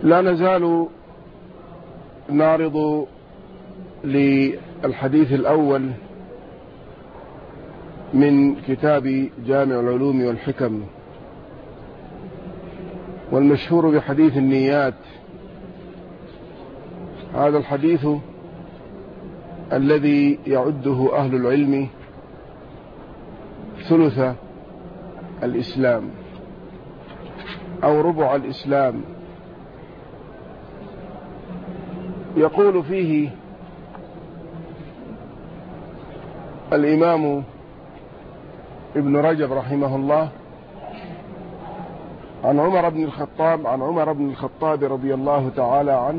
لا نزال نعرض للحديث الأول من كتاب جامع العلوم والحكم، والمشهور بحديث النيات. هذا الحديث الذي يعده أهل العلم ثلث الإسلام أو ربع الإسلام. يقول فيه الإمام ابن رجب رحمه الله عن عمر بن الخطاب رضي الله تعالى عنه،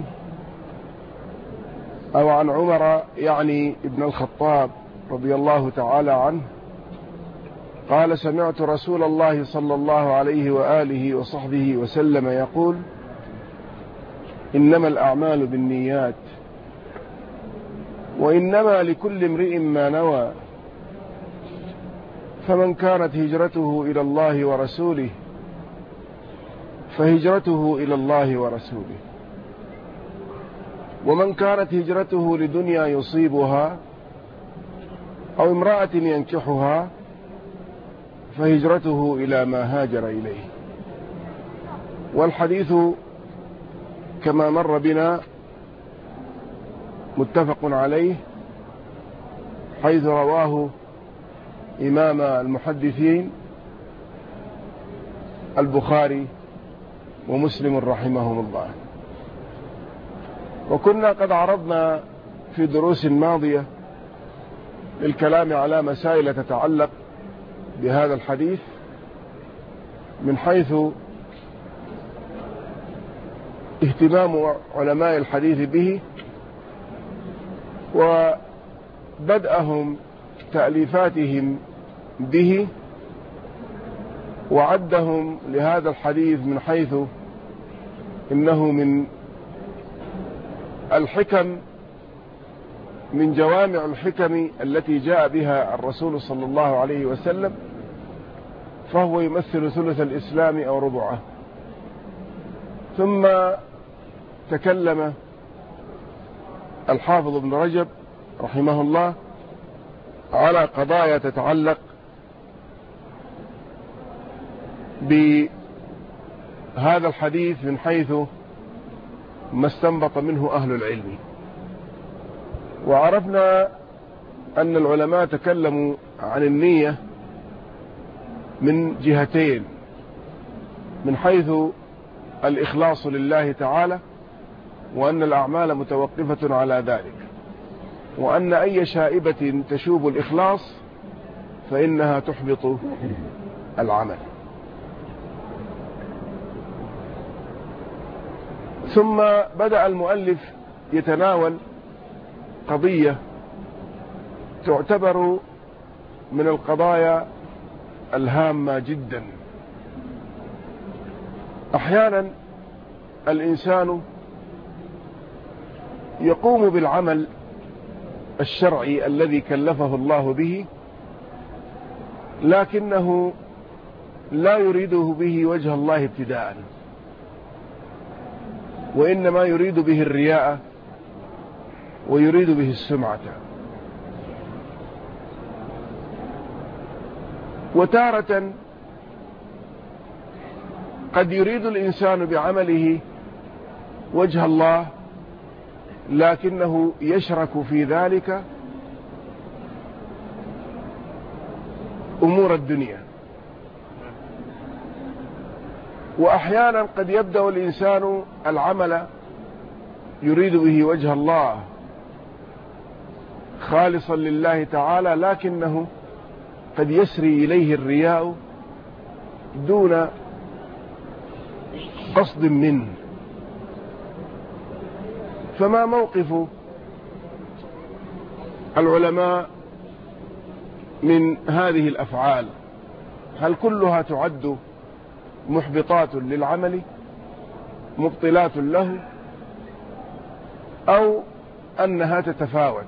أو عن عمر يعني ابن الخطاب رضي الله تعالى عنه، قال: سمعت رسول الله صلى الله عليه وآله وصحبه وسلم يقول: إنما الأعمال بالنيات وإنما لكل امرئ ما نوى، فمن كانت هجرته إلى الله ورسوله فهجرته إلى الله ورسوله، ومن كانت هجرته لدنيا يصيبها أو امرأة ينكحها فهجرته إلى ما هاجر إليه. والحديث كما مر بنا متفق عليه، حيث رواه إمام المحدثين البخاري ومسلم رحمهم الله. وكنا قد عرضنا في دروس ماضية للكلام على مسائل تتعلق بهذا الحديث من حيث اهتمام علماء الحديث به، وبدأهم تأليفاتهم به، وعدهم لهذا الحديث من حيث إنه من الحكم، من جوامع الحكم التي جاء بها الرسول صلى الله عليه وسلم، فهو يمثل ثلث الإسلام أو ربعه. ثم تكلم الحافظ ابن رجب رحمه الله على قضايا تتعلق بهذا الحديث من حيث ما استنبط منه أهل العلم. وعرفنا أن العلماء تكلموا عن النية من جهتين: من حيث الإخلاص لله تعالى، وأن الأعمال متوقفة على ذلك، وأن أي شائبة تشوب الإخلاص فإنها تحبط العمل. ثم بدأ المؤلف يتناول قضية تعتبر من القضايا الهامة جدا. أحيانا الإنسان يقوم بالعمل الشرعي الذي كلفه الله به، لكنه لا يريده به وجه الله ابتداء، وإنما يريد به الرياء ويريد به السمعة. وتارة قد يريد الإنسان بعمله وجه الله، لكنه يشرك في ذلك أمور الدنيا. وأحيانا قد يبدأ الإنسان العمل يريد به وجه الله خالصا لله تعالى، لكنه قد يسري إليه الرياء دون قصد منه. فما موقف العلماء من هذه الأفعال؟ هل كلها تعد محبطات للعمل مبطلات له، أو أنها تتفاوت؟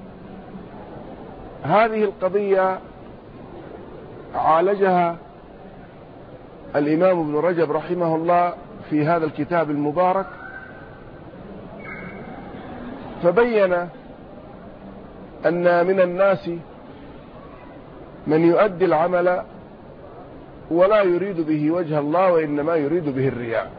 هذه القضية عالجها الإمام ابن رجب رحمه الله في هذا الكتاب المبارك، فبين أن من الناس من يؤدي العمل ولا يريد به وجه الله، وإنما يريد به الرياء.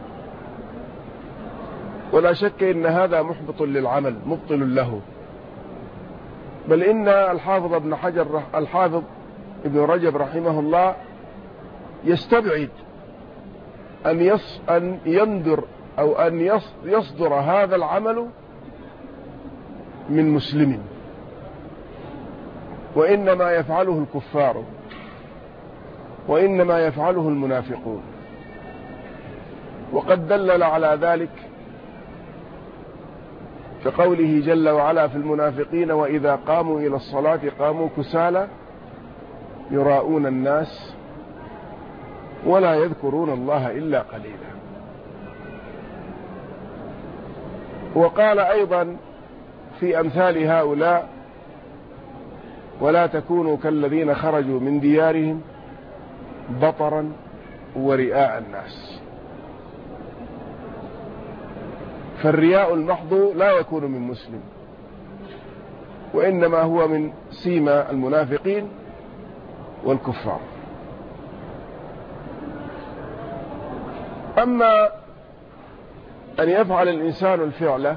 ولا شك إن هذا محبط للعمل، مبطل له. بل إن الحافظ ابن رجب رحمه الله يستبعد أن يندر أو أن يصدر هذا العمل من مسلم، وإنما يفعله الكفار، وإنما يفعله المنافقون. وقد دلل على ذلك كقوله جل وعلا في المنافقين: وإذا قاموا إلى الصلاة قاموا كسالى يراءون الناس ولا يذكرون الله إلا قليلا. وقال أيضا في أمثال هؤلاء: ولا تكونوا كالذين خرجوا من ديارهم بطرا ورئاء الناس. فالرياء المحض لا يكون من مسلم، وإنما هو من سيما المنافقين والكفار. أما أن يفعل الإنسان الفعل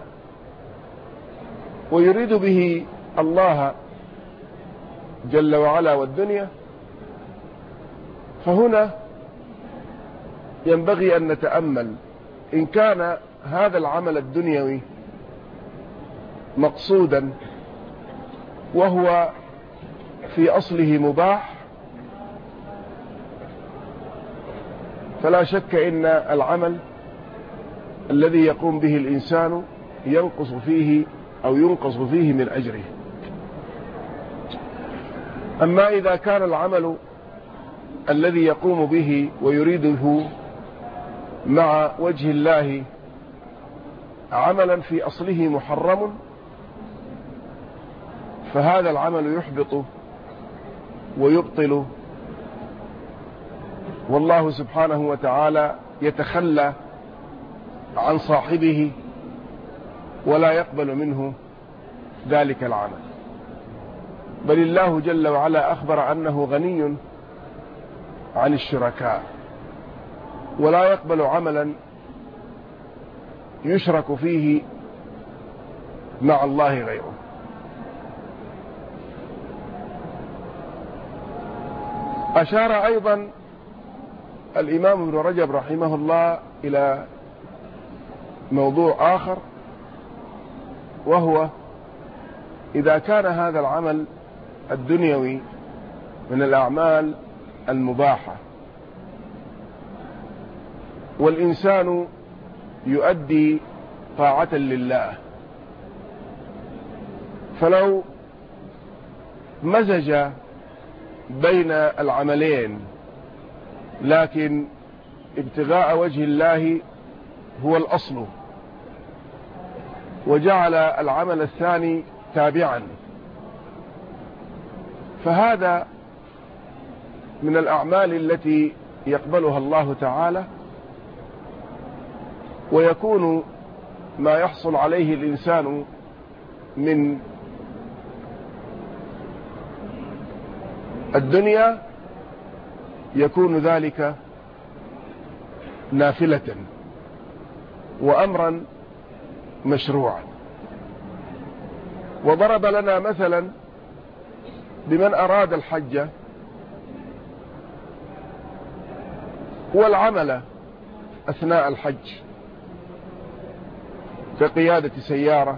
ويريد به الله جل وعلا والدنيا، فهنا ينبغي أن نتأمل إن كان هذا العمل الدنيوي مقصودا وهو في أصله مباح، فلا شك إن العمل الذي يقوم به الإنسان ينقص فيه من أجره. أما إذا كان العمل الذي يقوم به ويريده مع وجه الله عملا في أصله محرم، فهذا العمل يحبط ويبطل، والله سبحانه وتعالى يتخلى عن صاحبه ولا يقبل منه ذلك العمل. بل الله جل وعلا أخبر أنه غني عن الشركاء، ولا يقبل عملا يشرك فيه مع الله غيره. أشار أيضا الإمام ابن رجب رحمه الله إلى موضوع آخر، وهو إذا كان هذا العمل الدنيوي من الأعمال المباحة والإنسان يؤدي طاعة لله، فلو مزج بين العملين لكن ابتغاء وجه الله هو الأصل، وجعل العمل الثاني تابعا، فهذا من الأعمال التي يقبلها الله تعالى، ويكون ما يحصل عليه الإنسان من الدنيا يكون ذلك نافلة وأمرا مشروعا. وضرب لنا مثلا بمن أراد الحج والعمل أثناء الحج كقيادة سيارة،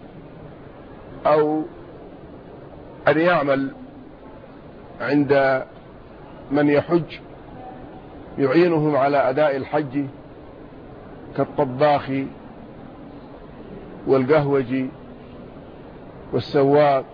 أو أن يعمل عند من يحج يعينهم على أداء الحج كالطباخ والقهوجي والسواق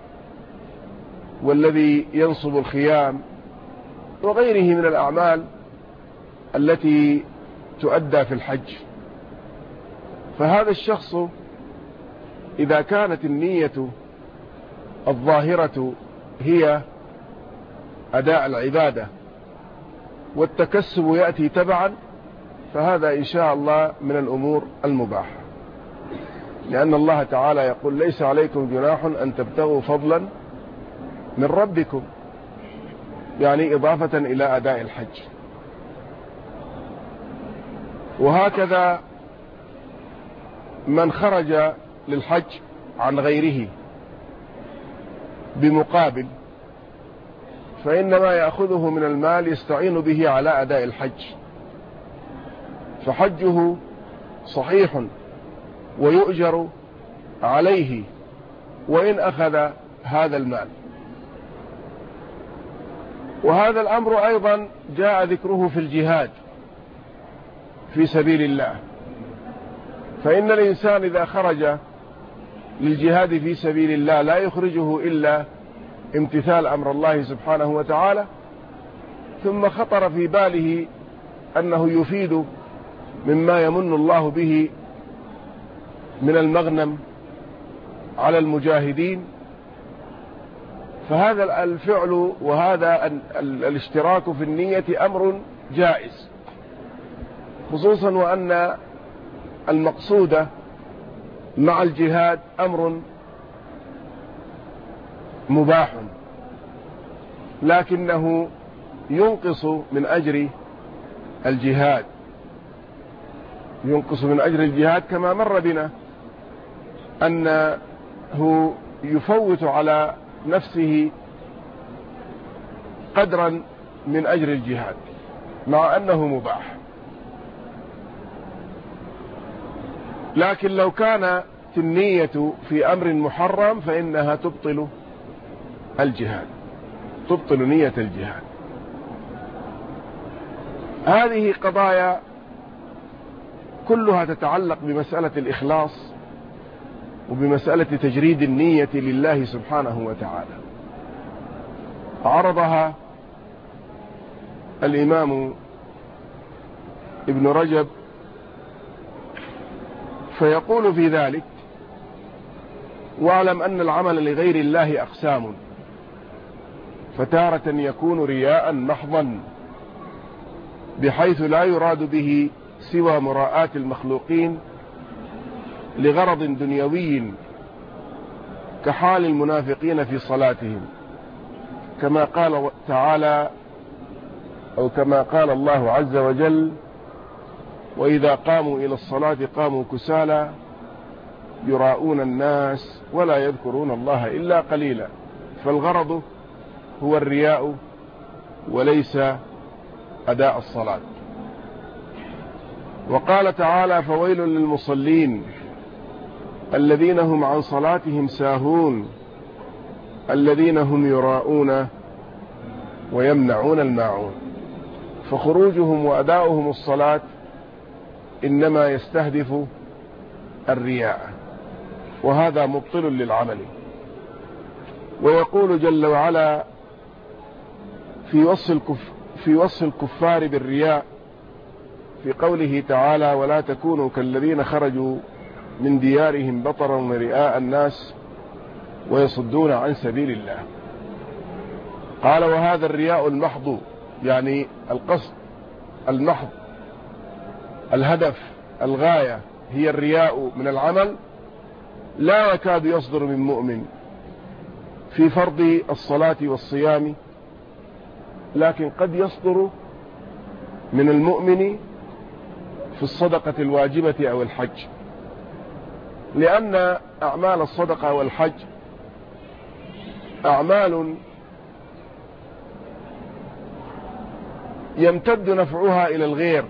والذي ينصب الخيام وغيره من الأعمال التي تؤدى في الحج. فهذا الشخص إذا كانت النية الظاهرة هي أداء العبادة والتكسب يأتي تبعا، فهذا إن شاء الله من الأمور المباحة، لأن الله تعالى يقول ليس عليكم جناح أن تبتغوا فضلا من ربكم، يعني إضافة إلى أداء الحج. وهكذا من خرج للحج عن غيره بمقابل فإنما يأخذه من المال يستعين به على أداء الحج، فحجه صحيح ويؤجر عليه وإن أخذ هذا المال. وهذا الأمر أيضا جاء ذكره في الجهاد في سبيل الله، فإن الإنسان إذا خرج للجهاد في سبيل الله لا يخرجه إلا امتثال أمر الله سبحانه وتعالى، ثم خطر في باله أنه يفيد مما يمن الله به من المغنم على المجاهدين، فهذا الفعل وهذا الاشتراك في النية أمر جائز، خصوصا وأن المقصود مع الجهاد أمر مباح، لكنه ينقص من أجر الجهاد، ينقص من أجر الجهاد كما مر بنا أنه يفوت على نفسه قدرا من أجر الجهاد مع أنه مباح. لكن لو كانت النية في أمر محرم فإنها تبطل الجهاد، تبطل نية الجهاد. هذه قضايا كلها تتعلق بمسألة الإخلاص وبمسألة تجريد النية لله سبحانه وتعالى، عرضها الإمام ابن رجب فيقول في ذلك: واعلم أن العمل لغير الله أقسام، فتارة يكون رياء محضا بحيث لا يراد به سوى مراءاة المخلوقين لغرض دنيوي كحال المنافقين في صلاتهم، كما قال تعالى أو كما قال الله عز وجل: وإذا قاموا إلى الصلاة قاموا كسالى يراءون الناس ولا يذكرون الله إلا قليلا. فالغرض هو الرياء وليس أداء الصلاة. وقال تعالى: فويل للمصلين الذين هم عن صلاتهم ساهون الذين هم يراءون ويمنعون الماعون. فخروجهم وأداؤهم الصلاة إنما يستهدف الرياء، وهذا مبطل للعمل. ويقول جل وعلا في وصف الكفار بالرياء في قوله تعالى: ولا تكونوا كالذين خرجوا من ديارهم بطرا ورئاء الناس ويصدون عن سبيل الله. قال: وهذا الرياء المحض، يعني القصد المحض، الهدف، الغاية هي الرياء من العمل، لا يكاد يصدر من مؤمن في فرض الصلاة والصيام، لكن قد يصدر من المؤمن في الصدقة الواجبة أو الحج، لأن أعمال الصدقة والحج أعمال يمتد نفعها إلى الغير،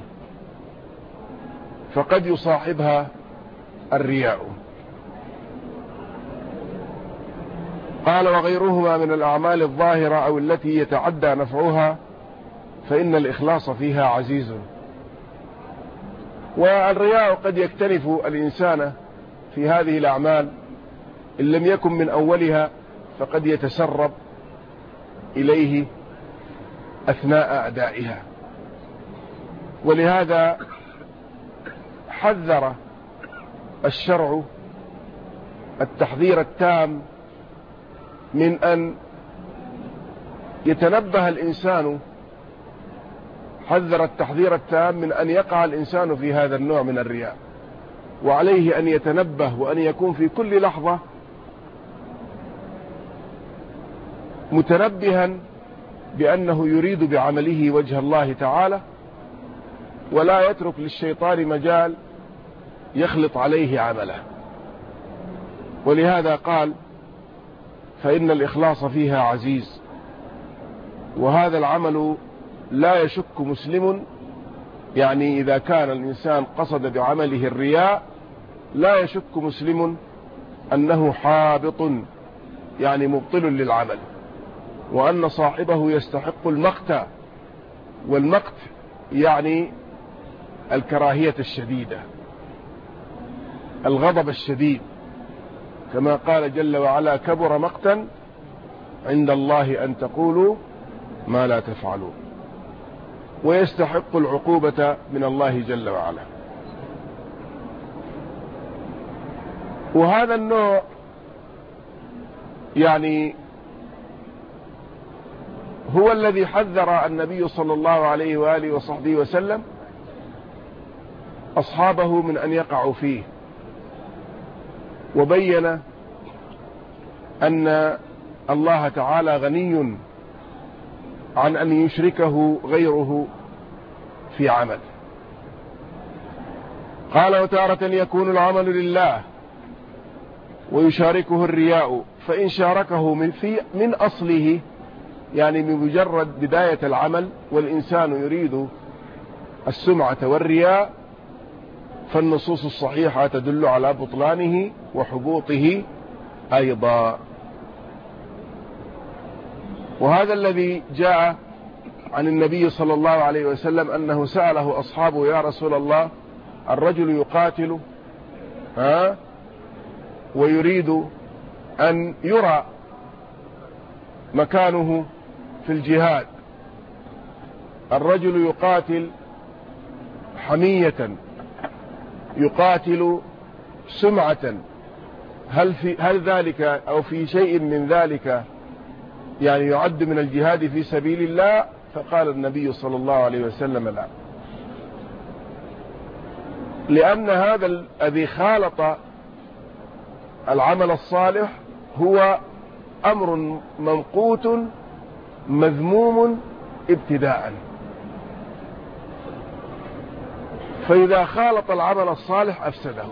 فقد يصاحبها الرياء. قال: وغيرهما من الأعمال الظاهرة أو التي يتعدى نفعها فإن الإخلاص فيها عزيز. والرياء قد يكتنف الإنسان في هذه الأعمال إن لم يكن من أولها، فقد يتسرب إليه أثناء أدائها. ولهذا حذر الشرع التحذير التام من أن يتنبه الإنسان حذر التحذير التام من أن يقع الإنسان في هذا النوع من الرياء، وعليه أن يتنبه وأن يكون في كل لحظة متنبها بأنه يريد بعمله وجه الله تعالى، ولا يترك للشيطان مجال يخلط عليه عمله. ولهذا قال: فإن الإخلاص فيها عزيز. وهذا العمل لا يشك مسلم، يعني إذا كان الإنسان قصد بعمله الرياء لا يشك مسلم أنه حابط، يعني مبطل للعمل، وأن صاحبه يستحق المقت. والمقت يعني الكراهية الشديدة، الغضب الشديد، كما قال جل وعلا: كبر مقتا عند الله أن تقولوا ما لا تفعلون. ويستحق العقوبة من الله جل وعلا. وهذا النوع يعني هو الذي حذر النبي صلى الله عليه وآله وصحبه وسلم أصحابه من أن يقعوا فيه، وبين أن الله تعالى غني عن أن يشركه غيره في عمل. قال: وتارة يكون العمل لله ويشاركه الرياء، فإن شاركه من أصله، يعني من مجرد بداية العمل والإنسان يريد السمعة والرياء، فالنصوص الصحيحة تدل على بطلانه وحبوطه أيضا. وهذا الذي جاء عن النبي صلى الله عليه وسلم أنه سأله أصحابه: يا رسول الله، الرجل يقاتل ويريد أن يرى مكانه في الجهاد، الرجل يقاتل حمية، يقاتل سمعة، هل ذلك أو في شيء من ذلك يعني يعد من الجهاد في سبيل الله؟ فقال النبي صلى الله عليه وسلم: لا، لأن هذا الذي خالط العمل الصالح هو أمر ممقوت مذموم ابتداء، فإذا خالط العمل الصالح أفسده.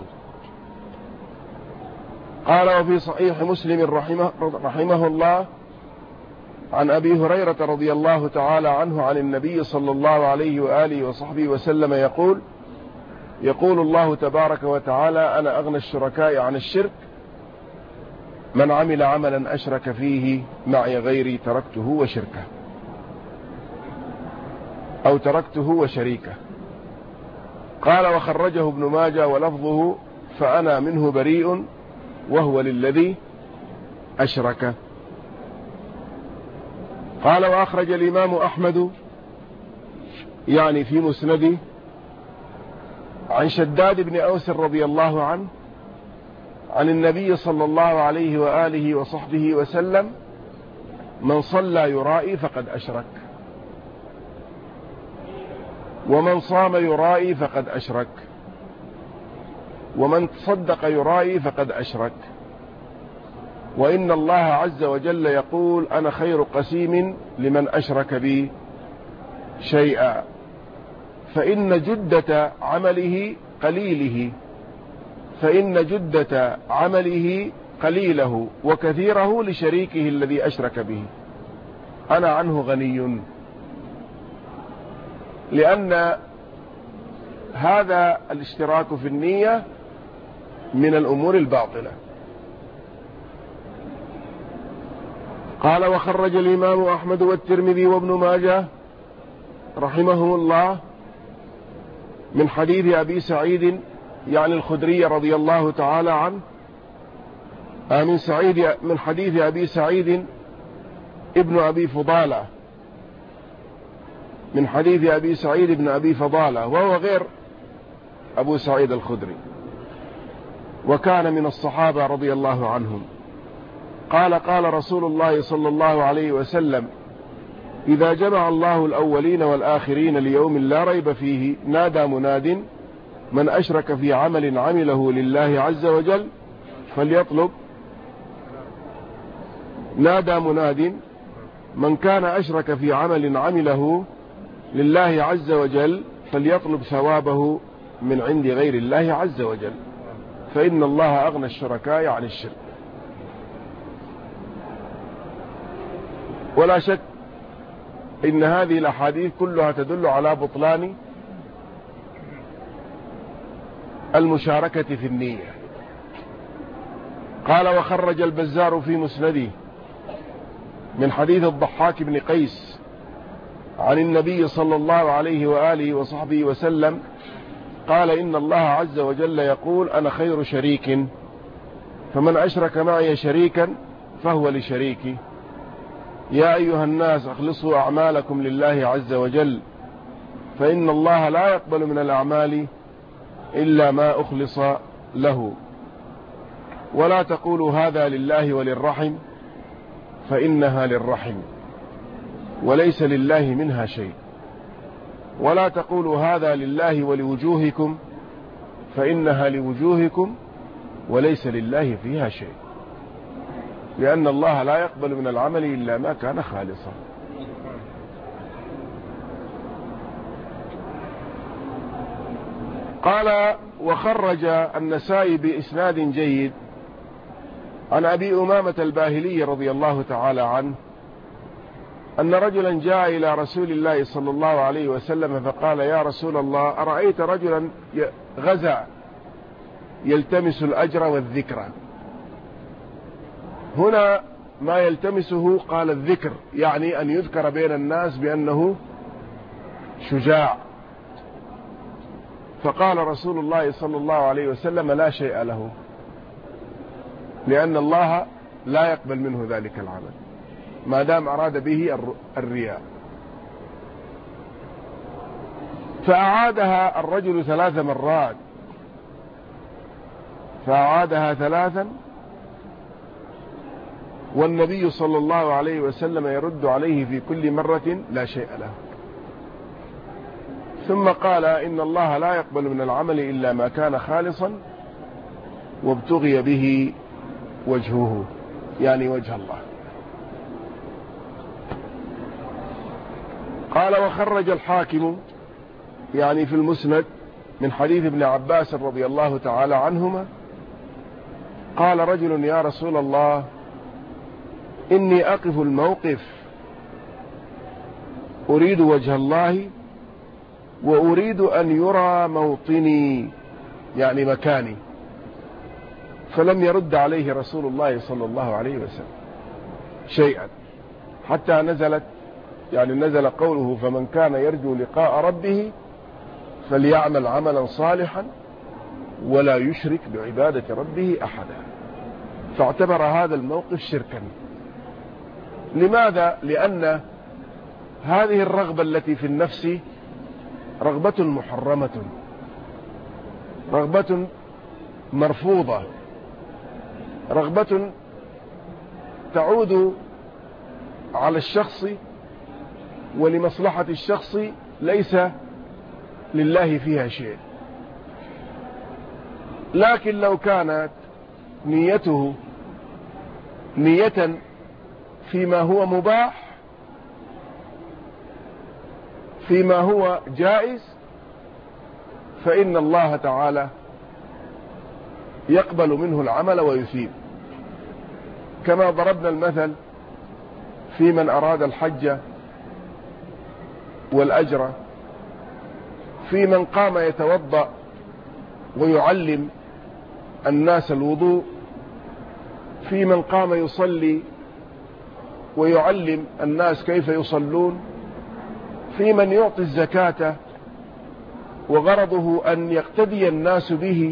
قال: وفي صحيح مسلم رحمه الله عن أبي هريرة رضي الله تعالى عنه عن النبي صلى الله عليه وآله وصحبه وسلم يقول الله تبارك وتعالى: أنا أغنى الشركاء عن الشرك، من عمل عملا أشرك فيه معي غيري تركته وشركه، أو تركته وشريكه. قال: وخرجه ابن ماجه ولفظه: فأنا منه بريء وهو للذي أشرك. قال: وأخرج الإمام أحمد يعني في مسنده عن شداد بن أوس رضي الله عنه عن النبي صلى الله عليه وآله وصحبه وسلم: من صلى يرائي فقد أشرك، ومن صام يرائي فقد أشرك، ومن تصدق يرائي فقد أشرك، وإن الله عز وجل يقول: أنا خير قسيم لمن أشرك بي شيئا، فإن جدة عمله قليله وكثيره لشريكه الذي أشرك به، أنا عنه غني. لأن هذا الاشتراك في النية من الأمور الباطلة. قال: وخرج الإمام أحمد والترمذي وابن ماجه رحمه الله من حديث أبي سعيد يعني الخدري رضي الله تعالى عنه، من حديث أبي سعيد ابن أبي فضالة، من حديث أبي سعيد ابن أبي فضالة، وهو غير أبو سعيد الخدري، وكان من الصحابة رضي الله عنهم. قال: قال رسول الله صلى الله عليه وسلم: إذا جمع الله الأولين والآخرين ليوم لا ريب فيه نادى مناد من أشرك في عمل عمله لله عز وجل فليطلب. نادى مناد من كان أشرك في عمل عمله لله عز وجل فليطلب ثوابه من عند غير الله عز وجل، فإن الله أغنى الشركاء عن الشرك. ولا شك إن هذه الأحاديث كلها تدل على بطلان المشاركة في النية. قال وخرج البزار في مسنده من حديث الضحاك بن قيس عن النبي صلى الله عليه وآله وصحبه وسلم قال إن الله عز وجل يقول أنا خير شريك، فمن أشرك معي شريكا فهو لشريكي. يا أيها الناس أخلصوا أعمالكم لله عز وجل، فإن الله لا يقبل من الأعمال إلا ما أخلص له. ولا تقولوا هذا لله وللرحم، فإنها للرحم وليس لله منها شيء. ولا تقولوا هذا لله ولوجوهكم، فإنها لوجوهكم وليس لله فيها شيء، لأن الله لا يقبل من العمل إلا ما كان خالصا. قال وخرج النسائي بإسناد جيد عن أبي أمامة الباهلي رضي الله تعالى عنه أن رجلا جاء إلى رسول الله صلى الله عليه وسلم فقال يا رسول الله أرأيت رجلا غزا يلتمس الأجر والذكر. هنا ما يلتمسه قال الذكر، يعني أن يذكر بين الناس بأنه شجاع. فقال رسول الله صلى الله عليه وسلم لا شيء له، لأن الله لا يقبل منه ذلك العمل ما دام أراد به الرياء. فأعادها الرجل 3 مرات، فأعادها 3 والنبي صلى الله عليه وسلم يرد عليه في كل مرة لا شيء له. ثم قال إن الله لا يقبل من العمل إلا ما كان خالصا وابتغي به وجهه، يعني وجه الله. قال وخرج الحاكم يعني في المسند من حديث ابن عباس رضي الله تعالى عنهما قال رجل يا رسول الله إني أقف الموقف أريد وجه الله وأريد أن يرى موطني، يعني مكاني. فلم يرد عليه رسول الله صلى الله عليه وسلم شيئا حتى نزل قوله فمن كان يرجو لقاء ربه فليعمل عملا صالحا ولا يشرك بعبادة ربه أحدا. فاعتبر هذا الموقف شركا. لماذا؟ لأن هذه الرغبة التي في النفس رغبة محرمة، رغبة مرفوضة، رغبة تعود على الشخص ولمصلحة الشخص ليس لله فيها شيء. لكن لو كانت نيته نية فيما هو مباح، فيما هو جائز، فإن الله تعالى يقبل منه العمل ويثيب. كما ضربنا المثل في من أراد الحج والأجر، في من قام يتوضأ ويعلم الناس الوضوء، في من قام يصلي ويعلم الناس كيف يصلون، في من يعطي الزكاة وغرضه أن يقتدي الناس به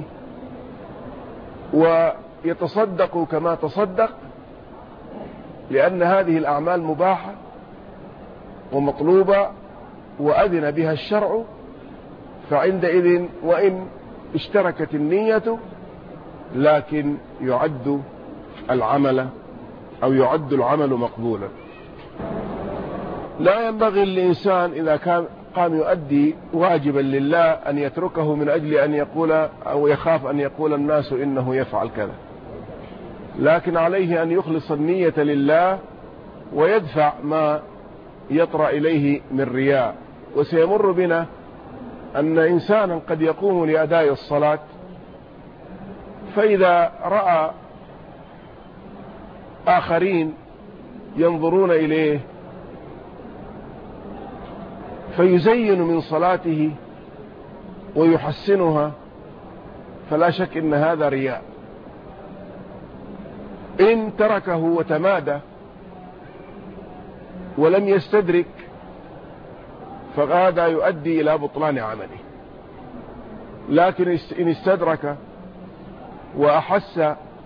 ويتصدقوا كما تصدق، لأن هذه الأعمال مباحة ومطلوبة وأذن بها الشرع. فعندئذ وإن اشتركت النية لكن يعد العمل مقبولا. لا ينبغي للإنسان إذا كان قام يؤدي واجبا لله أن يتركه من أجل أن يقول أو يخاف أن يقول الناس إنه يفعل كذا، لكن عليه أن يخلص النية لله ويدفع ما يطرأ إليه من رياء. وسيمر بنا أن إنسانا قد يقوم لأداء الصلاة، فإذا رأى آخرين ينظرون إليه فيزين من صلاته ويحسنها، فلا شك إن هذا رياء. إن تركه وتمادى ولم يستدرك فهذا يؤدي إلى بطلان عمله، لكن إن استدرك وأحس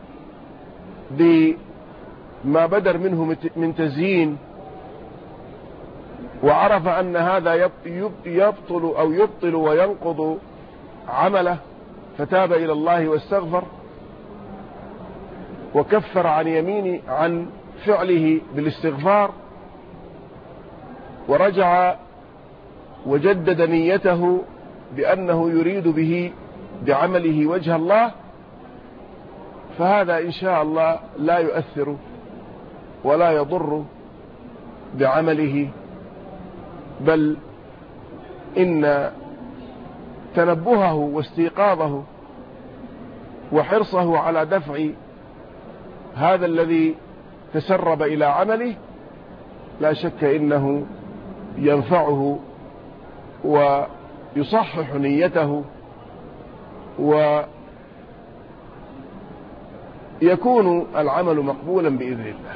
بما بدر منه من تزيين وعرف أن هذا يبطل أو يبطل وينقض عمله فتاب إلى الله واستغفر وكفر عن فعله بالاستغفار ورجع وجدد نيته بأنه يريد به بعمله وجه الله، فهذا إن شاء الله لا يؤثر ولا يضر بعمله، بل إن تنبهه واستيقاظه وحرصه على دفع هذا الذي تسرب إلى عمله لا شك إنه ينفعه ويصحح نيته ويكون العمل مقبولا بإذن الله.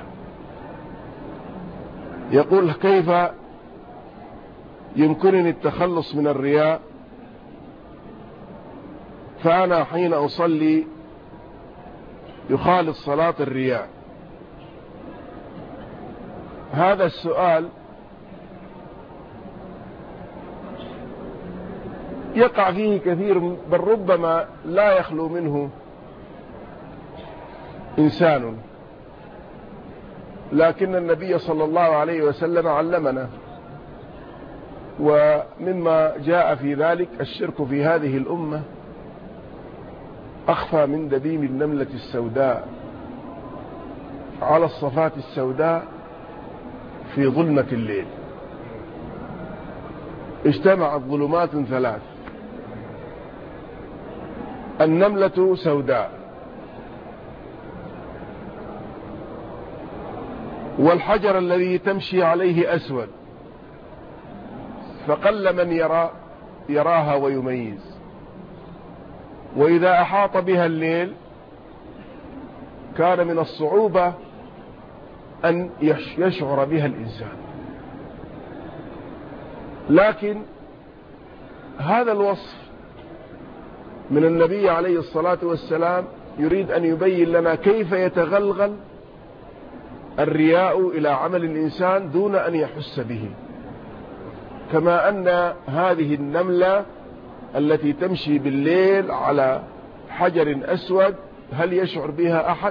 يقول: كيف يمكنني التخلص من الرياء؟ فأنا حين أصلي يخالط صلاة الرياء. هذا السؤال يقع فيه كثير، بل ربما لا يخلو منه إنسان، لكن النبي صلى الله عليه وسلم علمنا، ومما جاء في ذلك الشرك في هذه الأمة أخفى من دبيب النملة السوداء على الصفات السوداء في ظلمة الليل. اجتمعت ظلمات ثلاث: النملة سوداء، والحجر الذي تمشي عليه أسود، فقل من يراها ويميز، وإذا أحاط بها الليل كان من الصعوبة أن يشعر بها الإنسان. لكن هذا الوصف من النبي عليه الصلاة والسلام يريد أن يبين لنا كيف يتغلغل الرياء إلى عمل الإنسان دون أن يحس به، كما أن هذه النملة التي تمشي بالليل على حجر أسود هل يشعر بها أحد؟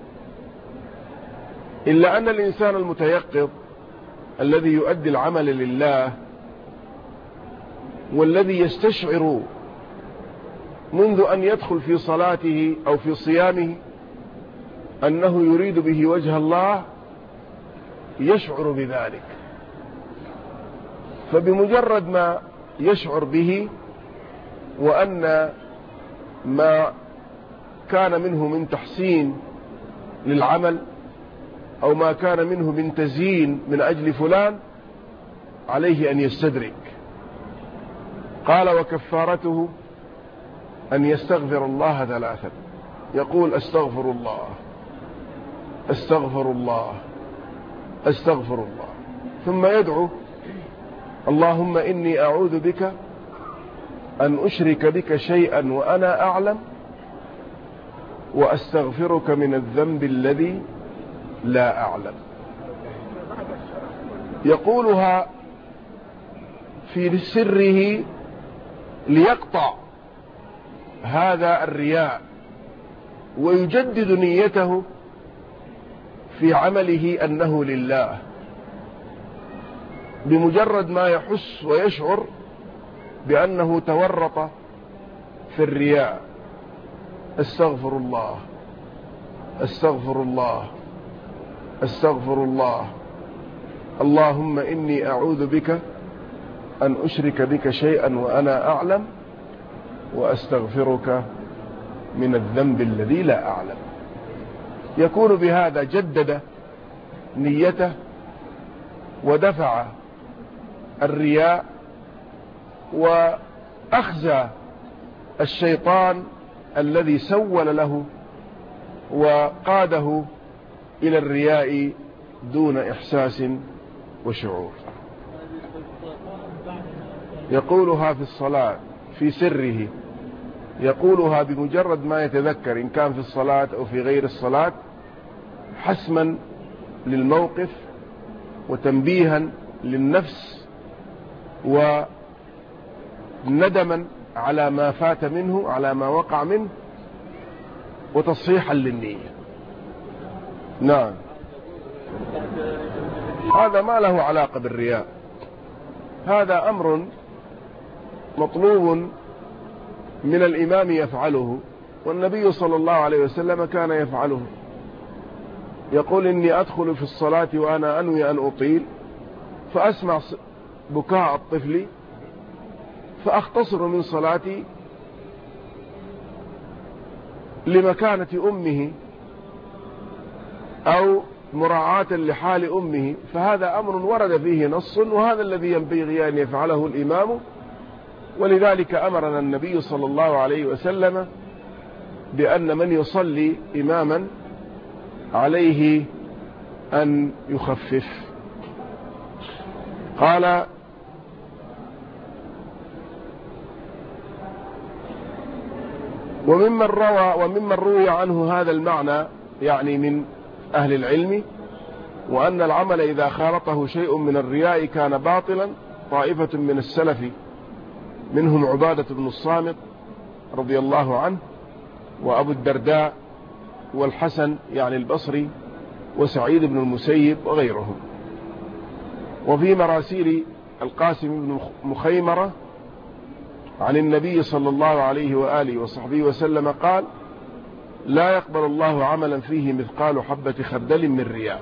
إلا أن الإنسان المتيقظ الذي يؤدي العمل لله والذي يستشعر منذ أن يدخل في صلاته أو في صيامه أنه يريد به وجه الله يشعر بذلك، فبمجرد ما يشعر به وأن ما كان منه من تحسين للعمل أو ما كان منه من تزيين من أجل فلان عليه أن يستدرك. قال: وكفارته أن يستغفر الله 3، يقول: أستغفر الله أستغفر الله أستغفر الله، ثم يدعو: اللهم إني أعوذ بك أن أشرك بك شيئا وأنا أعلم، وأستغفرك من الذنب الذي لا أعلم. يقولها في سره ليقطع هذا الرياء ويجدد نيته في عمله أنه لله. بمجرد ما يحس ويشعر بأنه تورط في الرياء: استغفر الله استغفر الله استغفر الله، اللهم إني أعوذ بك أن أشرك بك شيئا وأنا أعلم، وأستغفرك من الذنب الذي لا أعلم. يكون بهذا جدد نيته ودفع الرياء، وأخزى الشيطان الذي سول له وقاده إلى الرياء دون إحساس وشعور. يقولها في الصلاة في سره، يقولها بمجرد ما يتذكر، إن كان في الصلاة أو في غير الصلاة، حسما للموقف وتنبيها للنفس وندما على ما فات منه، على ما وقع منه، وتصحيحا للنية. نعم، هذا ما له علاقة بالرياء، هذا أمر مطلوب من الإمام يفعله، والنبي صلى الله عليه وسلم كان يفعله. يقول: إني أدخل في الصلاة وأنا أنوي أن أطيل، فأسمع بكاء الطفل فأختصر من صلاتي لمكانة أمه أو مراعاة لحال أمه، فهذا أمر ورد فيه نص، وهذا الذي ينبغي أن يفعله الإمام. ولذلك أمرنا النبي صلى الله عليه وسلم بأن من يصلي إماما عليه أن يخفف. قال: وممن روي عنه هذا المعنى، يعني من أهل العلم، وأن العمل إذا خالطه شيء من الرياء كان باطلا، طائفة من السلف منهم عبادة بن الصامت رضي الله عنه، وأبو الدرداء، والحسن يعني البصري، وسعيد بن المسيب وغيرهم. وفي مراسيل القاسم بن مخيمرة عن النبي صلى الله عليه وآله وصحبه وسلم قال: لا يقبل الله عملا فيه مثقال حبة خردل من رياء.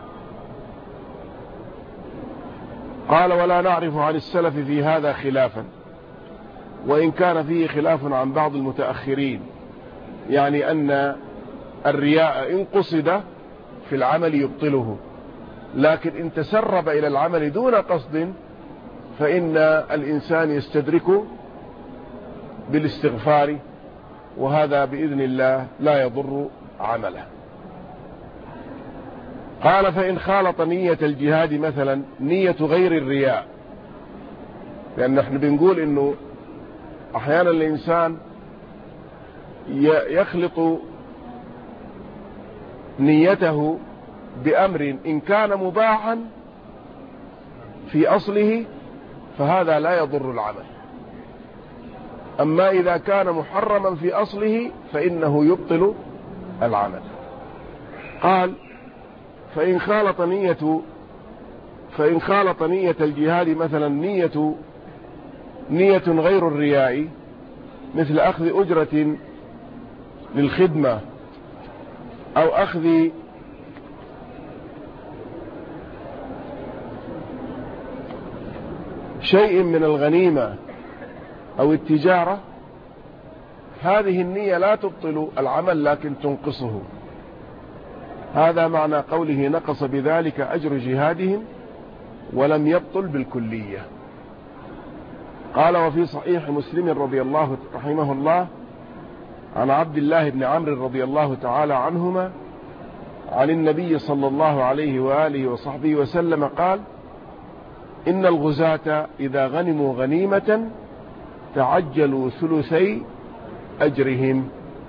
قال: ولا نعرف عن السلف في هذا خلافا، وإن كان فيه خلاف عن بعض المتأخرين، يعني أن الرياء إن قصد في العمل يبطله، لكن إن تسرب إلى العمل دون قصد فإن الإنسان يستدرك بالاستغفار، وهذا بإذن الله لا يضر عمله. قال: فإن خالط نية الجهاد مثلا نية غير الرياء، لأن نحن بنقول إنه أحيانا الإنسان يخلط نيته بأمر إن كان مباحا في أصله فهذا لا يضر العمل، أما إذا كان محرما في أصله فإنه يبطل العمل. قال: فإن خالط نية الجهاد مثلا نية غير الرياء، مثل أخذ أجرة للخدمة، أو أخذ شيء من الغنيمة أو التجارة، هذه النية لا تبطل العمل لكن تنقصه. هذا معنى قوله: نقص بذلك أجر جهادهم ولم يبطل بالكلية. قال: وفي صحيح مسلم رضي الله رحمه الله عن عبد الله بن عمرو رضي الله تعالى عنهما عن النبي صلى الله عليه وآله وصحبه وسلم قال: إن الغزاة إذا غنموا غنيمة تعجلوا ثلثي أجرهم.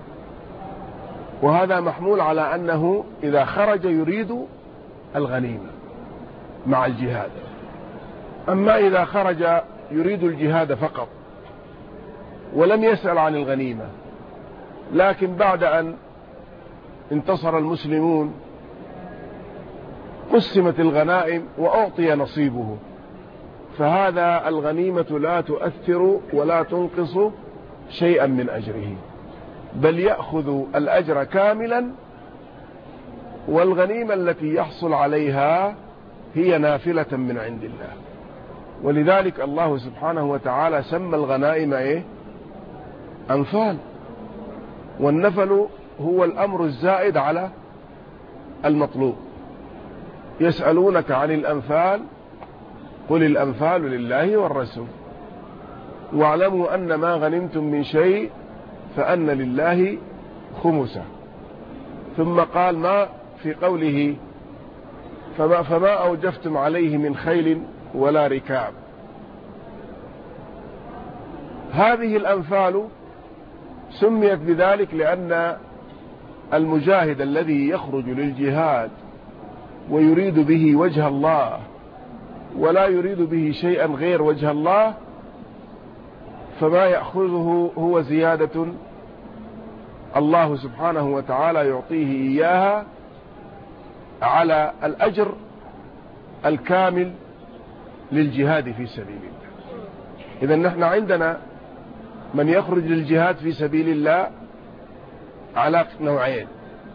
وهذا محمول على أنه إذا خرج يريد الغنيمة مع الجهاد، أما إذا خرج يريد الجهاد فقط ولم يسأل عن الغنيمة، لكن بعد أن انتصر المسلمون قسمت الغنائم وأعطي نصيبه، فهذا الغنيمة لا تؤثر ولا تنقص شيئا من أجره، بل يأخذ الأجر كاملا، والغنيمة التي يحصل عليها هي نافلة من عند الله. ولذلك الله سبحانه وتعالى سمى الغنائم أنفال، والنفل هو الأمر الزائد على المطلوب. يسألونك عن الأنفال قل الأنفال لله والرسول، واعلموا أن ما غنمتم من شيء فأن لله خمسه. ثم قال ما في قوله فما أوجفتم عليه من خيل ولا ركاب. هذه الأنفال سميت بذلك لأن المجاهد الذي يخرج للجهاد ويريد به وجه الله ولا يريد به شيئا غير وجه الله، فما يأخذه هو زيادة الله سبحانه وتعالى يعطيه إياها على الأجر الكامل للجهاد في سبيل الله. إذن نحن عندنا من يخرج للجهاد في سبيل الله على نوعين،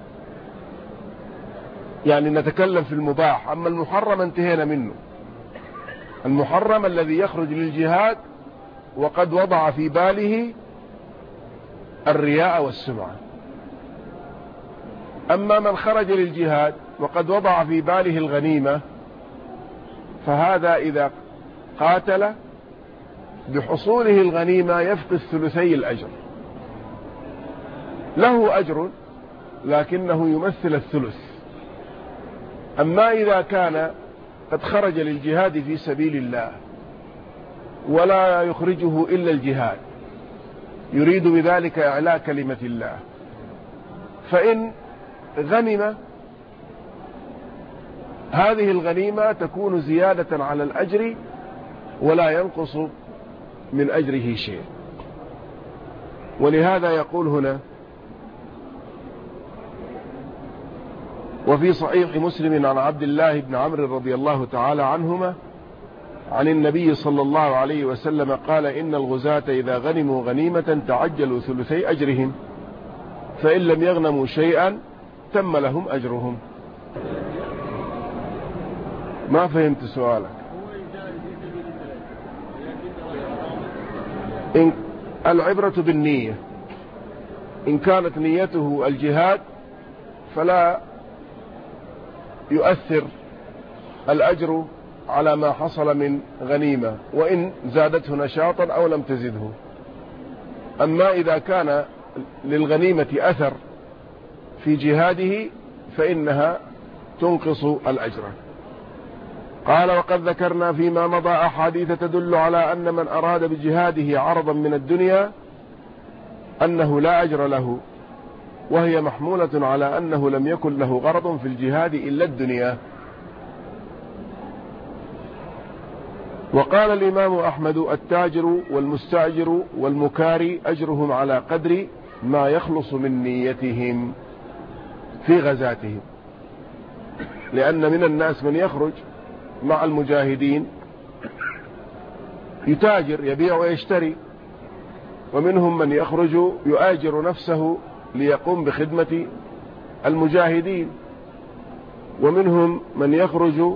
يعني نتكلم في المباح، أما المحرم انتهينا منه. المحرم الذي يخرج للجهاد وقد وضع في باله الرياء والسمعة. أما من خرج للجهاد وقد وضع في باله الغنيمة، فهذا إذا قاتل بحصوله الغنيمة يفقد ثلثي الأجر، له أجر لكنه يمثل الثلث. أما إذا كان قد خرج للجهاد في سبيل الله ولا يخرجه إلا الجهاد، يريد بذلك إعلاء كلمة الله، فإن غنم هذه الغنيمة تكون زيادة على الأجر ولا ينقص من أجره شيء. ولهذا يقول هنا وفي صحيح مسلم عن عبد الله بن عمرو رضي الله تعالى عنهما عن النبي صلى الله عليه وسلم قال إن الغزاة إذا غنموا غنيمة تعجلوا ثلثي أجرهم، فإن لم يغنموا شيئا تم لهم أجرهم. ما فهمت سؤالك. إن العبرة بالنية، إن كانت نيته الجهاد فلا يؤثر الأجر على ما حصل من غنيمة وإن زادته نشاطا أو لم تزده. أما إذا كان للغنيمة أثر في جهاده فإنها تنقص الأجر. قال وقد ذكرنا فيما مضى أحاديث تدل على أن من أراد بجهاده عرضا من الدنيا أنه لا أجر له، وهي محمولة على أنه لم يكن له غرض في الجهاد إلا الدنيا. وقال الإمام أحمد التاجر والمستأجر والمكاري أجرهم على قدر ما يخلص من نيتهم في غزاتهم، لأن من الناس من يخرج مع المجاهدين يتاجر يبيع ويشتري، ومنهم من يخرج يؤاجر نفسه ليقوم بخدمة المجاهدين، ومنهم من يخرج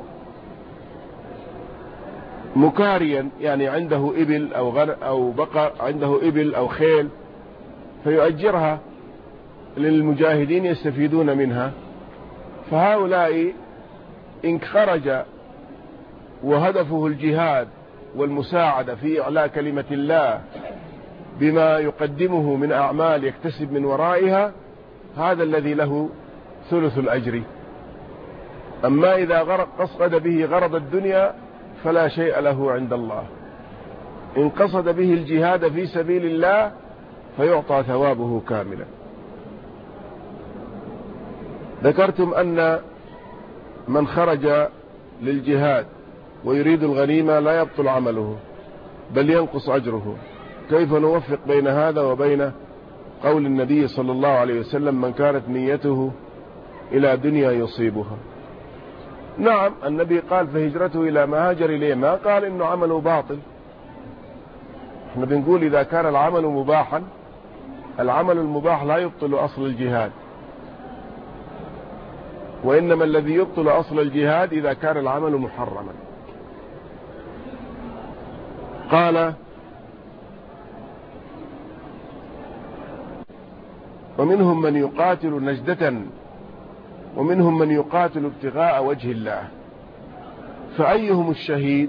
مكاريا يعني عنده إبل أو بقر، عنده إبل أو خيل فيؤجرها للمجاهدين يستفيدون منها. فهؤلاء إن خرج وهدفه الجهاد والمساعدة في إعلاء كلمة الله بما يقدمه من أعمال يكتسب من ورائها، هذا الذي له ثلث الأجر. أما إذا قصد به غرض الدنيا فلا شيء له عند الله. إن قصد به الجهاد في سبيل الله فيعطى ثوابه كاملا. ذكرتم أن من خرج للجهاد ويريد الغنيمة لا يبطل عمله بل ينقص أجره. كيف نوفق بين هذا وبين قول النبي صلى الله عليه وسلم من كانت نيته إلى دنيا يصيبها؟ نعم النبي قال فهجرته إلى ما هاجر إليه، ما قال إنه عمله باطل. احنا بنقول إذا كان العمل مباحا، العمل المباح لا يبطل أصل الجهاد، وإنما الذي يبطل أصل الجهاد إذا كان العمل محرما. قال ومنهم من يقاتل نجدة ومنهم من يقاتل ابتغاء وجه الله، فأيهم الشهيد؟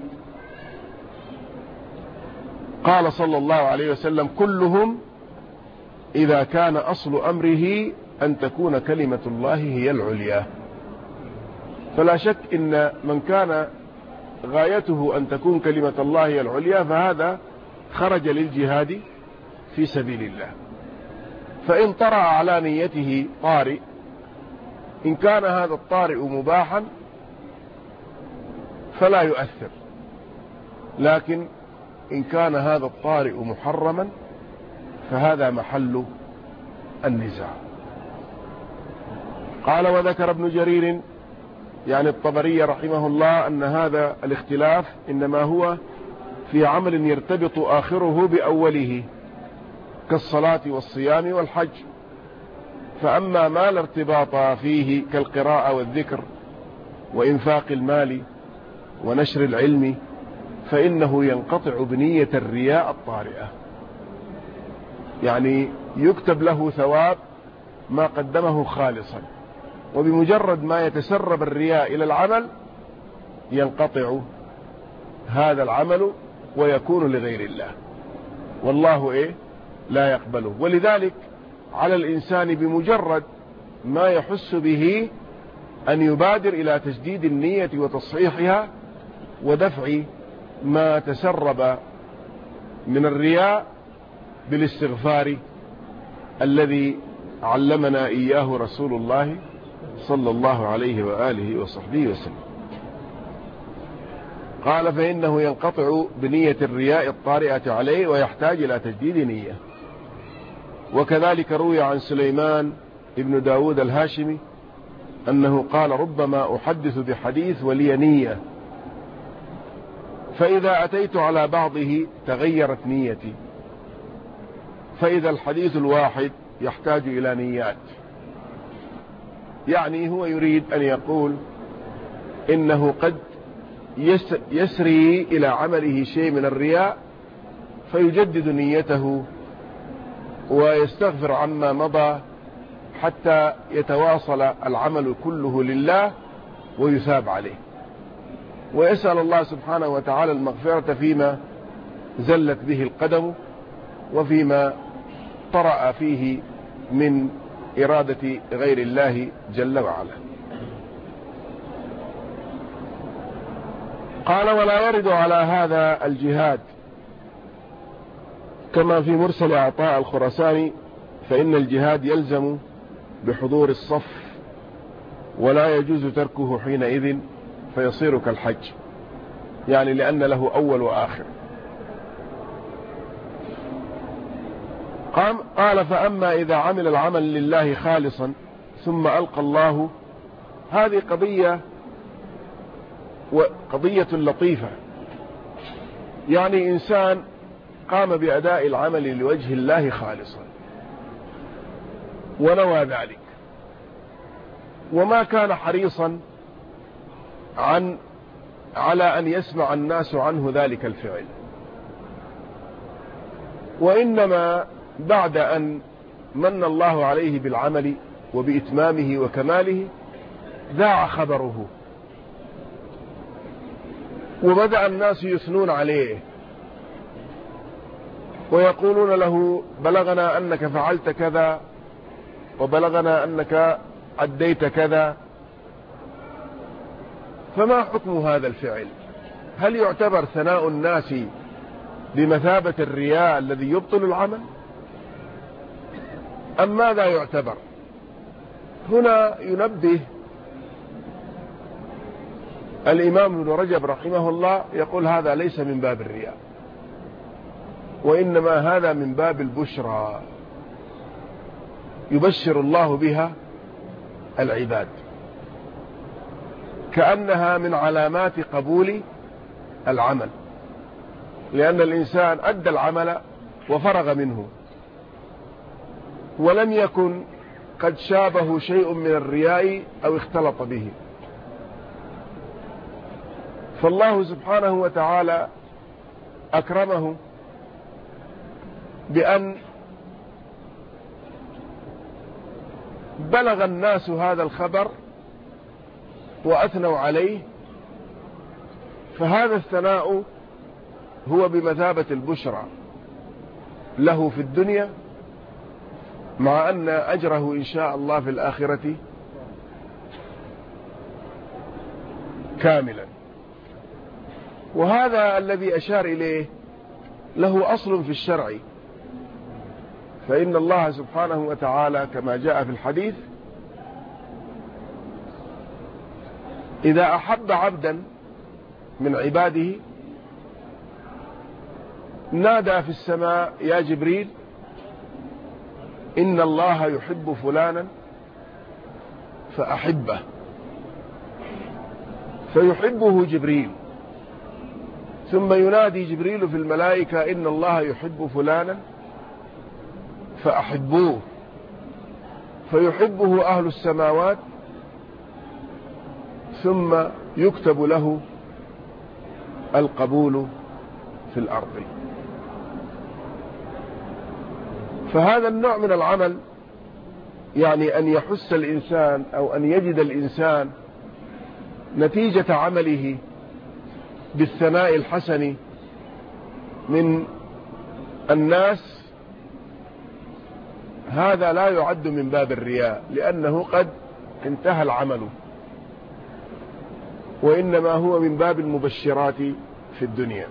قال صلى الله عليه وسلم كلهم إذا كان أصل أمره أن تكون كلمة الله هي العليا. فلا شك إن من كان غايته أن تكون كلمة الله هي العليا فهذا خرج للجهاد في سبيل الله. فإن طرأ على نيته طارئ، إن كان هذا الطارئ مباحا فلا يؤثر، لكن إن كان هذا الطارئ محرما فهذا محل النزاع. قال وذكر ابن جرير يعني الطبري رحمه الله أن هذا الاختلاف إنما هو في عمل يرتبط آخره بأوله كالصلاة والصيام والحج، فأما ما لا ارتباط فيه كالقراءة والذكر وإنفاق المال ونشر العلم فإنه ينقطع بنية الرياء الطارئة، يعني يكتب له ثواب ما قدمه خالصا، وبمجرد ما يتسرب الرياء إلى العمل ينقطع هذا العمل ويكون لغير الله، والله لا يقبله. ولذلك على الإنسان بمجرد ما يحس به أن يبادر إلى تجديد النية وتصحيحها ودفع ما تسرب من الرياء بالاستغفار الذي علمنا إياه رسول الله صلى الله عليه وآله وصحبه وسلم. قال فإنه ينقطع بنية الرياء الطارئة عليه ويحتاج إلى تجديد نية. وكذلك روي عن سليمان ابن داود الهاشمي أنه قال ربما أحدث بحديث ولي نية، فإذا أتيت على بعضه تغيرت نيتي، فإذا الحديث الواحد يحتاج إلى نيات. يعني هو يريد أن يقول إنه قد يسري إلى عمله شيء من الرياء فيجدد نيته ويستغفر عما مضى حتى يتواصل العمل كله لله ويثاب عليه، ويسأل الله سبحانه وتعالى المغفرة فيما زلت به القدم وفيما طرأ فيه من إرادة غير الله جل وعلا. قال ولا يرد على هذا الجهاد كما في مرسل عطاء الخرساني، فإن الجهاد يلزم بحضور الصف ولا يجوز تركه حينئذ فيصير كالحج، يعني لأن له أول وآخر. قال فأما إذا عمل العمل لله خالصا ثم ألقى الله، هذه قضية لطيفة. يعني إنسان قام بأداء العمل لوجه الله خالصا ونوى ذلك وما كان حريصا على أن يسمع الناس عنه ذلك الفعل، وإنما بعد أن من الله عليه بالعمل وبإتمامه وكماله ذاع خبره وبدأ الناس يثنون عليه ويقولون له بلغنا أنك فعلت كذا وبلغنا أنك أديت كذا، فما حكم هذا الفعل؟ هل يعتبر ثناء الناس بمثابة الرياء الذي يبطل العمل أم ماذا يعتبر؟ هنا ينبه الإمام ابن رجب رحمه الله، يقول هذا ليس من باب الرياء، وإنما هذا من باب البشرى يبشر الله بها العباد، كأنها من علامات قبول العمل، لأن الإنسان أدى العمل وفرغ منه، ولم يكن قد شابه شيء من الرياء أو اختلط به. فالله سبحانه وتعالى أكرمه بأن بلغ الناس هذا الخبر وأثنوا عليه، فهذا الثناء هو بمثابة البشرى له في الدنيا، مع أن أجره إن شاء الله في الآخرة كاملا. وهذا الذي أشار إليه له أصل في الشرع، فإن الله سبحانه وتعالى كما جاء في الحديث إذا أحب عبدا من عباده نادى في السماء يا جبريل إن الله يحب فلانا فأحبه، فيحبه جبريل، ثم ينادي جبريل في الملائكة إن الله يحب فلانا فأحبوه، فيحبه أهل السماوات، ثم يكتب له القبول في الأرض. فهذا النوع من العمل يعني أن يحس الإنسان أو أن يجد الإنسان نتيجة عمله بالثناء الحسن من الناس، هذا لا يعد من باب الرياء، لأنه قد انتهى العمل، وإنما هو من باب المبشرات في الدنيا.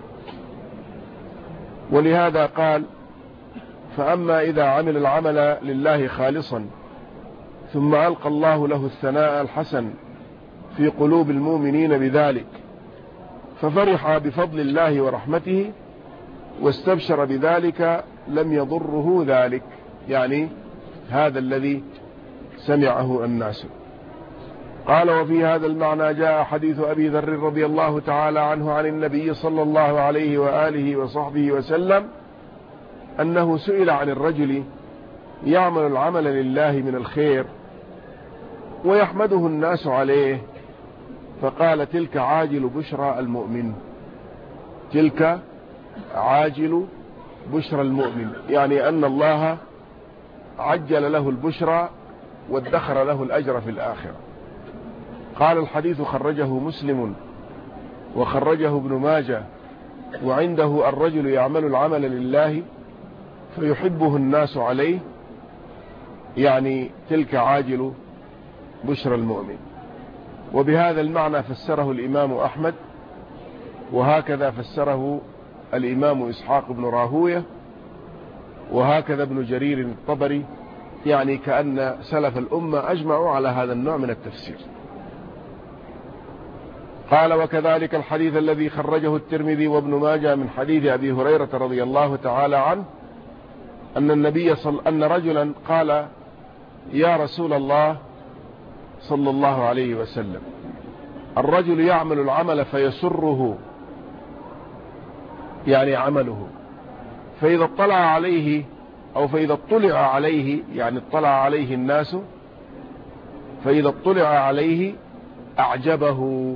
ولهذا قال فأما إذا عمل العمل لله خالصا ثم ألقى الله له الثناء الحسن في قلوب المؤمنين بذلك ففرح بفضل الله ورحمته واستبشر بذلك لم يضره ذلك، يعني هذا الذي سمعه الناس. قال وفي هذا المعنى جاء حديث أبي ذر رضي الله تعالى عنه عن النبي صلى الله عليه وآله وصحبه وسلم أنه سئل عن الرجل يعمل العمل لله من الخير ويحمده الناس عليه، فقال تلك عاجل بشرى المؤمن، تلك عاجل بشرى المؤمن، يعني أن الله عجل له البشرى وادخر له الأجر في الآخرة. قال الحديث خرجه مسلم وخرجه ابن ماجه، وعنده الرجل يعمل العمل لله فيحبه الناس عليه، يعني تلك عاجل بشرى المؤمن. وبهذا المعنى فسره الإمام أحمد، وهكذا فسره الإمام إسحاق بن راهوية، وهكذا ابن جرير الطبري، يعني كأن سلف الأمة أجمعوا على هذا النوع من التفسير. قال وكذلك الحديث الذي خرجه الترمذي وابن ماجه من حديث أبي هريرة رضي الله تعالى عنه أن رجلا قال يا رسول الله صلى الله عليه وسلم الرجل يعمل العمل فيسره، يعني عمله، فإذا اطلع عليه أو فإذا اطلع عليه، يعني اطلع عليه الناس، فإذا اطلع عليه أعجبه،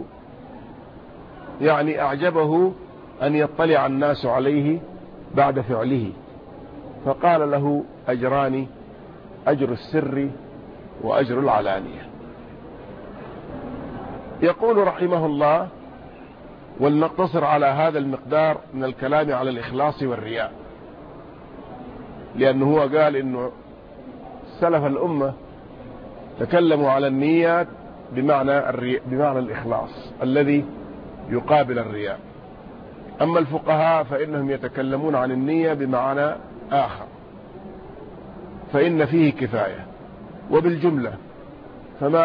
يعني أعجبه أن يطلع الناس عليه بعد فعله، فقال له أجران، أجر السر وأجر العلانية. يقول رحمه الله ولنقتصر على هذا المقدار من الكلام على الإخلاص والرياء، لأنه هو قال إنه سلف الأمة تكلموا على النيات بمعنى الإخلاص الذي يقابل الرياء، أما الفقهاء فإنهم يتكلمون عن النية بمعنى آخر، فإن فيه كفاية. وبالجملة فما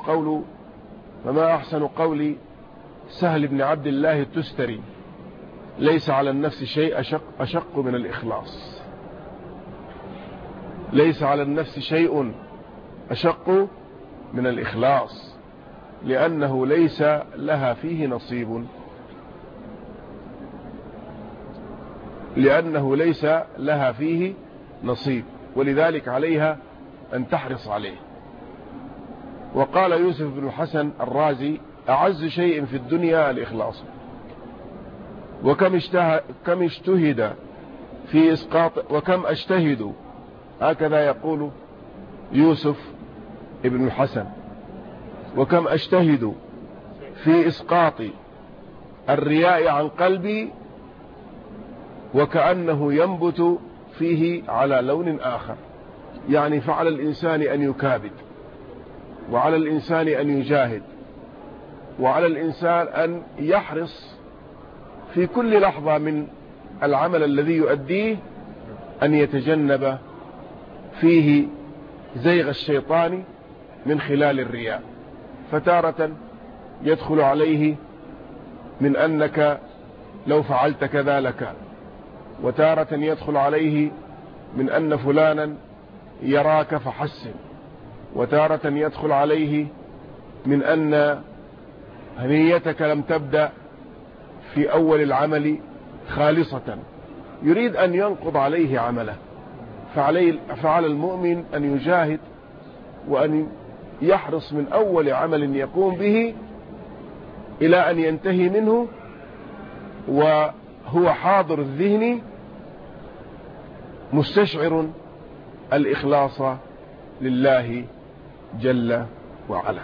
أحسن قول سهل بن عبد الله التستري ليس على النفس شيء أشق من الإخلاص، ليس على النفس شيء أشق من الإخلاص، لأنه ليس لها فيه نصيب، لأنه ليس لها فيه نصيب، ولذلك عليها أن تحرص عليه. وقال يوسف بن الحسن الرازي: أعز شيء في الدنيا الإخلاص، وكم اجتهد في إسقاط، وكم أجتهد، هكذا يقول يوسف ابن الحسن، وكم أجتهد في إسقاط الرياء عن قلبي وكأنه ينبت فيه على لون آخر. يعني فعلى الإنسان أن يكابد، وعلى الإنسان أن يجاهد، وعلى الإنسان أن يحرص في كل لحظة من العمل الذي يؤديه أن يتجنب فيه زيغ الشيطان من خلال الرياء. فتارة يدخل عليه من أنك لو فعلت كذا لكان، وتارة يدخل عليه من أن فلانا يراك فحسن، وتارة يدخل عليه من أن نيتك لم تبدأ في أول العمل خالصة، يريد أن ينقض عليه عمله. فعلى المؤمن أن يجاهد وأن يحرص من أول عمل يقوم به إلى أن ينتهي منه وهو حاضر الذهن مستشعر الإخلاص لله جل وعلا.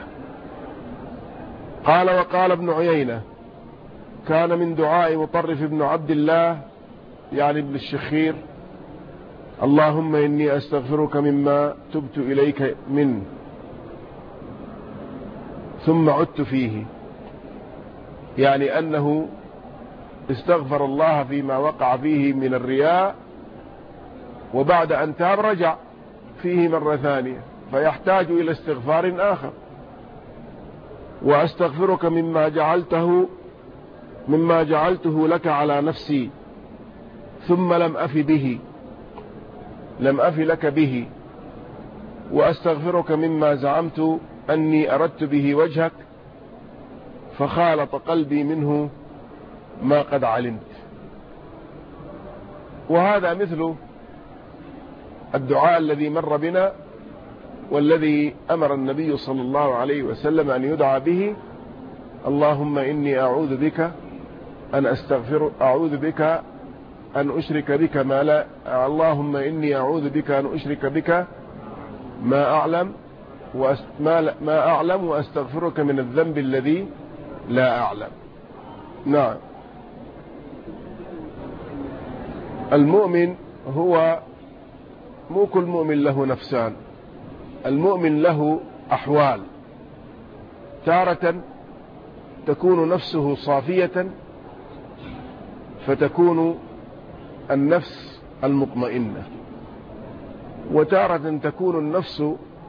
قال: وقال ابن عيينة: كان من دعاء مطرف بن عبد الله، يعني ابن الشخير: اللهم إني أستغفرك مما تبت إليك منه ثم عدت فيه، يعني أنه استغفر الله فيما وقع فيه من الرياء، وبعد أن تاب رجع فيه مرة ثانية، فيحتاج إلى استغفار آخر. وأستغفرك مما جعلته لك على نفسي ثم لم أف لك به، وأستغفرك مما زعمت أني أردت به وجهك فخالط قلبي منه ما قد علمت. وهذا مثل الدعاء الذي مر بنا والذي أمر النبي صلى الله عليه وسلم أن يدعى به: اللهم إني أعوذ بك أن أشرك بك ما لا، اللهم إني أعوذ بك أن أشرك بك ما أعلم وأستغفرك من الذنب الذي لا أعلم. نعم. المؤمن هو مو كل مؤمن له نفسان، المؤمن له أحوال. تارة تكون نفسه صافية فتكون النفس المطمئنة، وتارة تكون النفس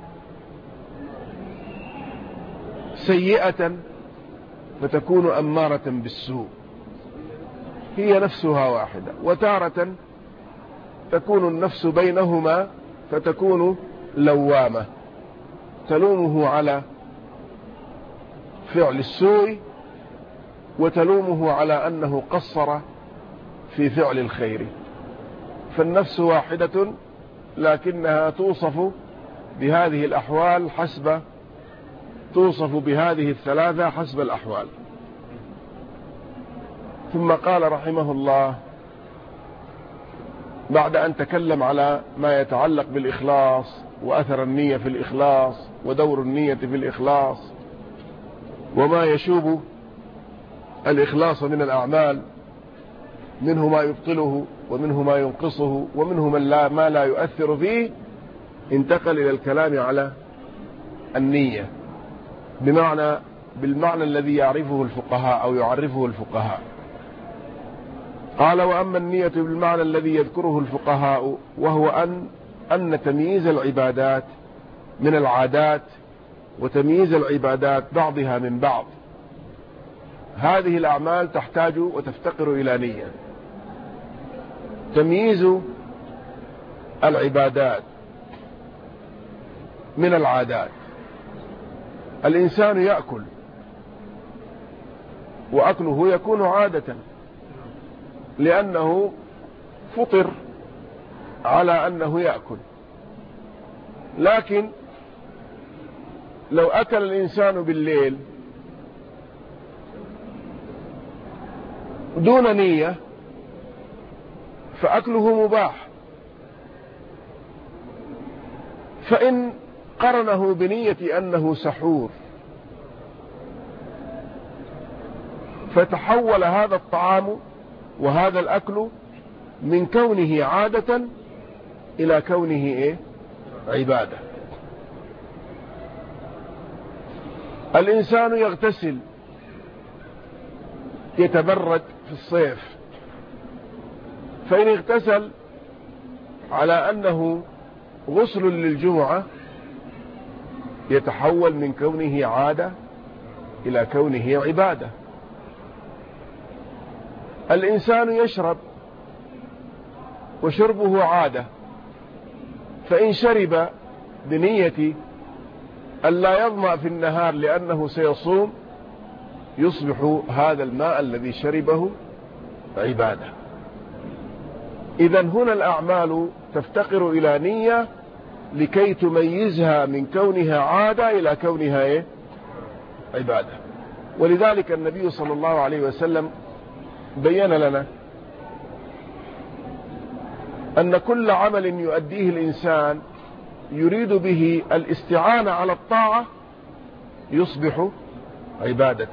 سيئة فتكون أمارة بالسوء، هي نفسها واحدة. وتارة تكون النفس بينهما فتكون لوامة، تلومه على فعل السوء وتلومه على أنه قصر في فعل الخير. فالنفس واحدة لكنها توصف بهذه الأحوال توصف بهذه الثلاثة حسب الأحوال. ثم قال رحمه الله بعد أن تكلم على ما يتعلق بالإخلاص وأثر النية في الإخلاص ودور النية في الإخلاص وما يشوب الإخلاص من الأعمال، منه ما يبطله ومنه ما ينقصه ومنه ما لا يؤثر فيه، انتقل إلى الكلام على النية بالمعنى الذي يعرفه الفقهاء أو يعرفه الفقهاء. قال: وأما النية بالمعنى الذي يذكره الفقهاء وهو أن تمييز العبادات من العادات وتمييز العبادات بعضها من بعض، هذه الأعمال تحتاج وتفتقر إلى نية. تمييز العبادات من العادات، الإنسان يأكل وأكله يكون عادة لأنه فطر على أنه يأكل. لكن لو أكل الإنسان بالليل دون نية فأكله مباح، فإن قرنه بنية أنه سحور فتحول هذا الطعام وهذا الأكل من كونه عادة إلى كونه عبادة. الإنسان يغتسل يتبرد في الصيف، فإن اغتسل على أنه غسل للجمعة يتحول من كونه عادة إلى كونه عبادة. الإنسان يشرب وشربه عادة، فإن شرب بنية أن لا يظمأ في النهار لأنه سيصوم يصبح هذا الماء الذي شربه عبادة. إذن هنا الأعمال تفتقر إلى نية لكي تميزها من كونها عادة إلى كونها عبادة. ولذلك النبي صلى الله عليه وسلم بين لنا أن كل عمل يؤديه الإنسان يريد به الاستعانة على الطاعة يصبح عبادة.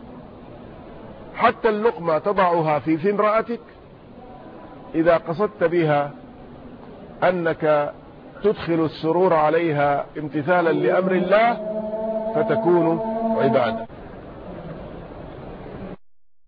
حتى اللقمة تضعها في امرأتك إذا قصدت بها أنك تدخل السرور عليها امتثالا لأمر الله فتكون عبادة.